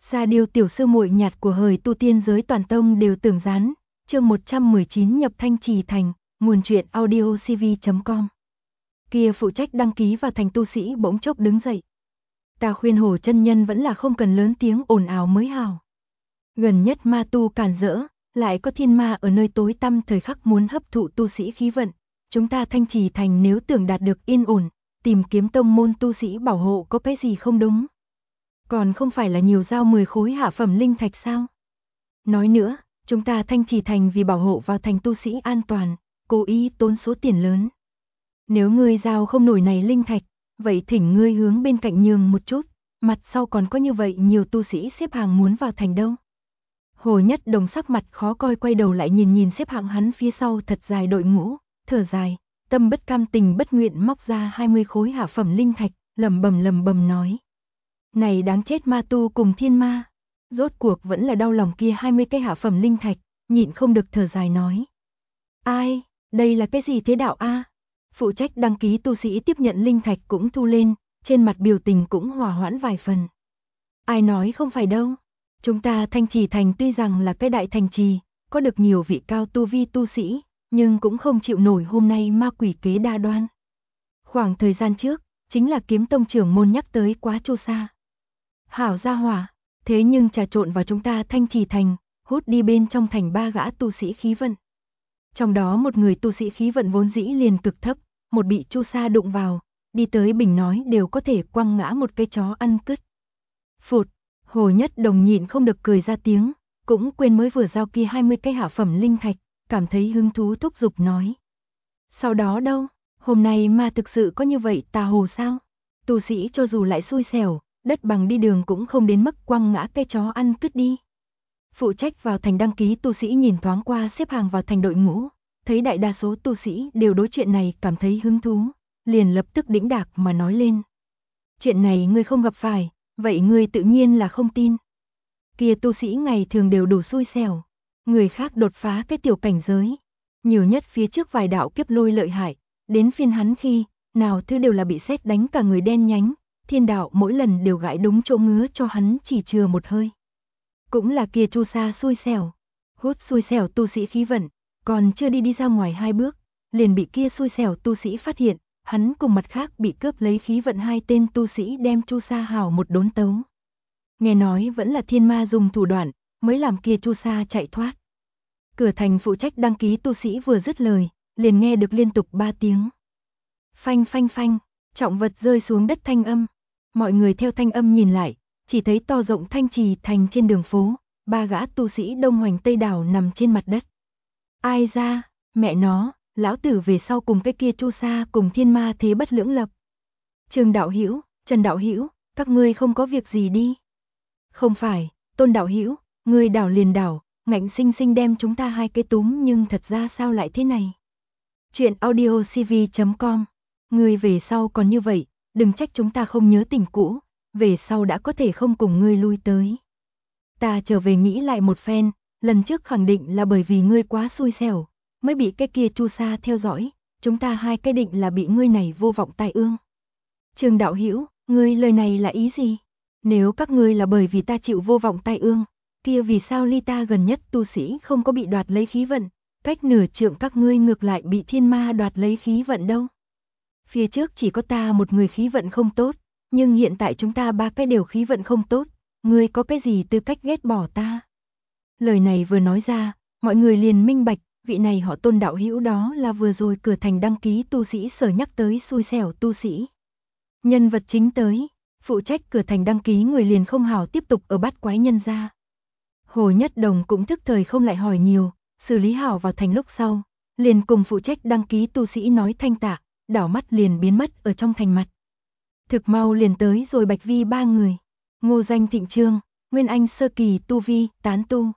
Ra điều tiểu sư muội nhạt của hời tu tiên giới toàn tông đều tưởng rán. Chương 119 nhập Thanh Trì Thành, nguồn truyện audiocv.com. Kia phụ trách đăng ký vào thành tu sĩ bỗng chốc đứng dậy. Ta khuyên Hồ chân nhân vẫn là không cần lớn tiếng ồn ào mới hào. Gần nhất ma tu cản rỡ, lại có thiên ma ở nơi tối tăm thời khắc muốn hấp thụ tu sĩ khí vận. Chúng ta Thanh Trì Thành nếu tưởng đạt được yên ổn, tìm kiếm tông môn tu sĩ bảo hộ có cái gì không đúng. Còn không phải là nhiều giao 10 khối hạ phẩm linh thạch sao? Nói nữa, chúng ta Thanh Trì Thành vì bảo hộ vào thành tu sĩ an toàn, cố ý tốn số tiền lớn. Nếu ngươi giao không nổi này linh thạch, vậy thỉnh ngươi hướng bên cạnh nhường một chút, mặt sau còn có như vậy nhiều tu sĩ xếp hàng muốn vào thành đâu. Hồ Nhất Đồng sắc mặt khó coi quay đầu lại nhìn xếp hạng hắn phía sau thật dài đội ngũ, thở dài, tâm bất cam tình bất nguyện móc ra 20 khối hạ phẩm linh thạch, lẩm bẩm nói. Này đáng chết ma tu cùng thiên ma, rốt cuộc vẫn là đau lòng kia 20 cái hạ phẩm linh thạch, nhịn không được thở dài nói. Ai, đây là cái gì thế đạo a? Phụ trách đăng ký tu sĩ tiếp nhận linh thạch cũng thu lên, trên mặt biểu tình cũng hòa hoãn vài phần. Ai nói không phải đâu, chúng ta Thanh Trì Thành tuy rằng là cái đại thành trì, có được nhiều vị cao tu vi tu sĩ, nhưng cũng không chịu nổi hôm nay ma quỷ kế đa đoan. Khoảng thời gian trước, chính là Kiếm Tông trưởng môn nhắc tới quá Chu Sa. Hảo gia hỏa, thế nhưng trà trộn vào chúng ta Thanh Trì Thành, hút đi bên trong thành 3 gã tu sĩ khí vận. Trong đó một người tu sĩ khí vận vốn dĩ liền cực thấp, một bị Chu Sa đụng vào, đi tới bình nói đều có thể quăng ngã một cái chó ăn cứt. Phụt, Hồ Nhất Đồng nhịn không được cười ra tiếng, cũng quên mới vừa giao kia 20 cái hạ phẩm linh thạch, cảm thấy hứng thú thúc giục nói. Sau đó đâu, hôm nay ma thực sự có như vậy tà hồ sao? Tu sĩ cho dù lại xui xẻo, đất bằng đi đường cũng không đến mức quăng ngã cái chó ăn cứt đi. Phụ trách vào thành đăng ký tu sĩ nhìn thoáng qua xếp hàng vào thành đội ngũ, thấy đại đa số tu sĩ đều đối chuyện này cảm thấy hứng thú, liền lập tức đĩnh đạc mà nói lên. Chuyện này ngươi không gặp phải, vậy ngươi tự nhiên là không tin. Kia tu sĩ ngày thường đều đủ xui xẻo, người khác đột phá cái tiểu cảnh giới, nhiều nhất phía trước vài đạo kiếp lôi lợi hại, đến phiên hắn khi, nào thứ đều là bị sét đánh cả người đen nhánh, thiên đạo mỗi lần đều gãi đúng chỗ ngứa cho hắn chỉ chừa một hơi. Cũng là kia Chu Sa xui xẻo, hút xui xẻo tu sĩ khí vận, còn chưa đi ra ngoài 2 bước, liền bị kia xui xẻo tu sĩ phát hiện, hắn cùng mặt khác bị cướp lấy khí vận 2 tên tu sĩ đem Chu Sa hảo một đốn tấu. Nghe nói vẫn là thiên ma dùng thủ đoạn, mới làm kia Chu Sa chạy thoát. Cửa thành phụ trách đăng ký tu sĩ vừa dứt lời, liền nghe được liên tục 3 tiếng. Phanh phanh phanh, trọng vật rơi xuống đất thanh âm. Mọi người theo thanh âm nhìn lại, chỉ thấy to rộng Thanh Trì Thành trên đường phố, 3 gã tu sĩ đông hoành tây đảo nằm trên mặt đất. Ai ra, mẹ nó, lão tử về sau cùng cái kia Chu Sa cùng thiên ma thế bất lưỡng lập. Trương đạo hữu, Trần đạo hữu, các ngươi không có việc gì đi. Không phải, Tôn đạo hữu, ngươi đảo liền đảo, ngạnh sinh sinh đem chúng ta 2 cái túm nhưng thật ra sao lại thế này. Chuyện audiocv.com. Ngươi về sau còn như vậy, đừng trách chúng ta không nhớ tình cũ, về sau đã có thể không cùng ngươi lui tới. Ta trở về nghĩ lại một phen, lần trước khẳng định là bởi vì ngươi quá xui xẻo, mới bị cái kia Chu Sa theo dõi, chúng ta 2 cái định là bị ngươi này vô vọng tai ương. Trương đạo hữu, ngươi lời này là ý gì? Nếu các ngươi là bởi vì ta chịu vô vọng tai ương, kia vì sao ly ta gần nhất tu sĩ không có bị đoạt lấy khí vận, cách nửa trượng các ngươi ngược lại bị thiên ma đoạt lấy khí vận đâu? Phía trước chỉ có ta một người khí vận không tốt, nhưng hiện tại chúng ta 3 cái đều khí vận không tốt, ngươi có cái gì tư cách ghét bỏ ta? Lời này vừa nói ra, mọi người liền minh bạch, vị này họ Tôn đạo hữu đó là vừa rồi cửa thành đăng ký tu sĩ sở nhắc tới xui xẻo tu sĩ. Nhân vật chính tới, phụ trách cửa thành đăng ký người liền không hảo tiếp tục ở bát quái nhân ra. Hồ Nhất Đồng cũng thức thời không lại hỏi nhiều, xử lý hảo vào thành lúc sau, liền cùng phụ trách đăng ký tu sĩ nói thanh tạ, đảo mắt liền biến mất ở trong thành mặt. Thực mau liền tới rồi Bạch Vi 3 người, Ngô Danh Thịnh Trương, Nguyên Anh sơ kỳ tu vi, tán tu.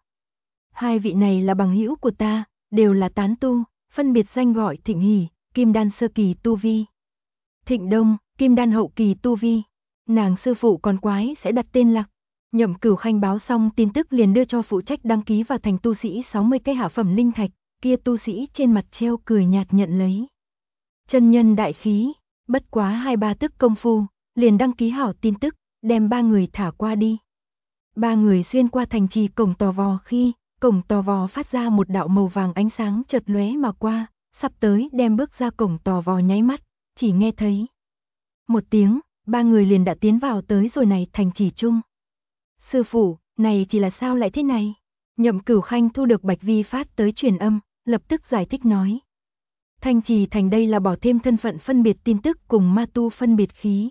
2 vị này là bằng hữu của ta, đều là tán tu, phân biệt danh gọi Thịnh Hỷ, Kim Đan sơ kỳ tu vi. Thịnh Đông, Kim Đan hậu kỳ tu vi. Nàng sư phụ còn quái sẽ đặt tên Lạc. Nhậm Cửu Khanh báo xong tin tức liền đưa cho phụ trách đăng ký vào thành tu sĩ 60 cái hạ phẩm linh thạch, kia tu sĩ trên mặt treo cười nhạt nhận lấy. Chân nhân đại khí, bất quá 2-3 tức công phu, liền đăng ký hảo tin tức, đem 3 người thả qua đi. Ba người xuyên qua thành trì cổng tò vò khi, cổng tò vò phát ra một đạo màu vàng ánh sáng chợt lóe mà qua, sắp tới đem bước ra cổng tò vò nháy mắt, chỉ nghe thấy một tiếng, ba người liền đã tiến vào tới rồi này thành trì chung. Sư phụ, này chỉ là sao lại thế này? Nhậm Cửu Khanh thu được Bạch Vi phát tới truyền âm, lập tức giải thích nói. Thanh trì thành đây là bỏ thêm thân phận phân biệt tin tức cùng ma tu phân biệt khí.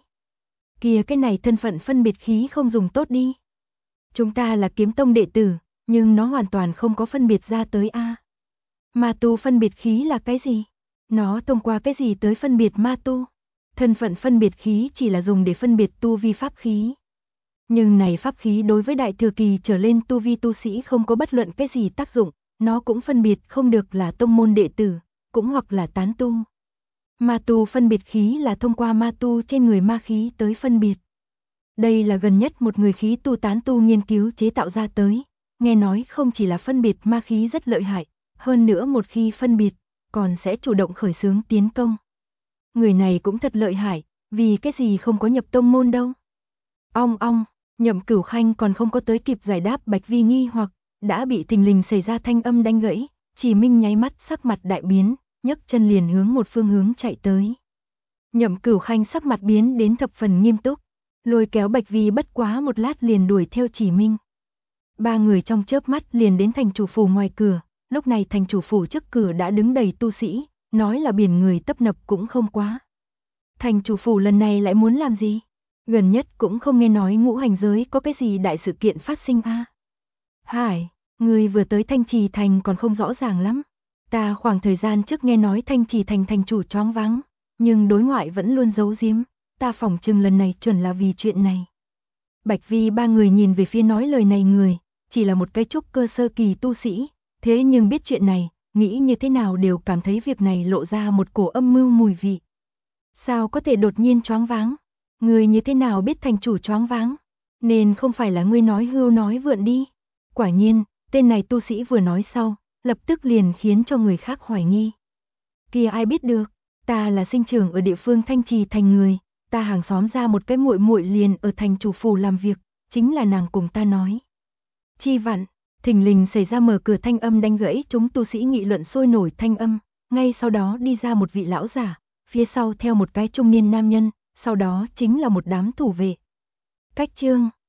Kìa cái này thân phận phân biệt khí không dùng tốt đi. Chúng ta là kiếm tông đệ tử, nhưng nó hoàn toàn không có phân biệt ra tới a. Ma tu phân biệt khí là cái gì? Nó thông qua cái gì tới phân biệt ma tu? Thân phận phân biệt khí chỉ là dùng để phân biệt tu vi pháp khí. Nhưng này pháp khí đối với đại thừa kỳ trở lên tu vi tu sĩ không có bất luận cái gì tác dụng, nó cũng phân biệt không được là tông môn đệ tử, cũng hoặc là tán tu. Ma tu phân biệt khí là thông qua ma tu trên người ma khí tới phân biệt. Đây là gần nhất một người khí tu tán tu nghiên cứu chế tạo ra tới, nghe nói không chỉ là phân biệt ma khí rất lợi hại, hơn nữa một khi phân biệt, còn sẽ chủ động khởi xướng tiến công. Người này cũng thật lợi hại, vì cái gì không có nhập tông môn đâu. Ong ong, Nhậm Cửu Khanh còn không có tới kịp giải đáp Bạch Vi nghi hoặc, đã bị thình lình xảy ra thanh âm đánh gãy, Chỉ Minh nháy mắt sắc mặt đại biến, nhấc chân liền hướng một phương hướng chạy tới. Nhậm Cửu Khanh sắc mặt biến đến thập phần nghiêm túc, lôi kéo Bạch Vi bất quá một lát liền đuổi theo Chỉ Minh. Ba người trong chớp mắt liền đến thành chủ phủ ngoài cửa, lúc này thành chủ phủ trước cửa đã đứng đầy tu sĩ, nói là biển người tấp nập cũng không quá. Thành chủ phủ lần này lại muốn làm gì? Gần nhất cũng không nghe nói ngũ hành giới có cái gì đại sự kiện phát sinh a. Hải, người vừa tới Thanh Trì Thành còn không rõ ràng lắm. Ta khoảng thời gian trước nghe nói Thanh Trì Thành thành chủ choáng váng, nhưng đối ngoại vẫn luôn giấu giếm, ta phỏng chừng lần này chuẩn là vì chuyện này. Bạch Vi ba người nhìn về phía nói lời này người, chỉ là một cái trúc cơ sơ kỳ tu sĩ, thế nhưng biết chuyện này, nghĩ như thế nào đều cảm thấy việc này lộ ra một cổ âm mưu mùi vị. Sao có thể đột nhiên choáng váng? Người như thế nào biết thành chủ choáng váng? Nên không phải là ngươi nói hưu nói vượn đi. Quả nhiên, tên này tu sĩ vừa nói sau, lập tức liền khiến cho người khác hoài nghi. Kia ai biết được, ta là sinh trưởng ở địa phương Thanh Trì Thành người, ta hàng xóm ra một cái muội muội liền ở thành chủ phủ làm việc, chính là nàng cùng ta nói. Chi vặn, thình lình xảy ra mở cửa thanh âm đánh gãy chúng tu sĩ nghị luận sôi nổi thanh âm, ngay sau đó đi ra một vị lão giả, phía sau theo một cái trung niên nam nhân, sau đó chính là một đám thủ vệ. Cách chương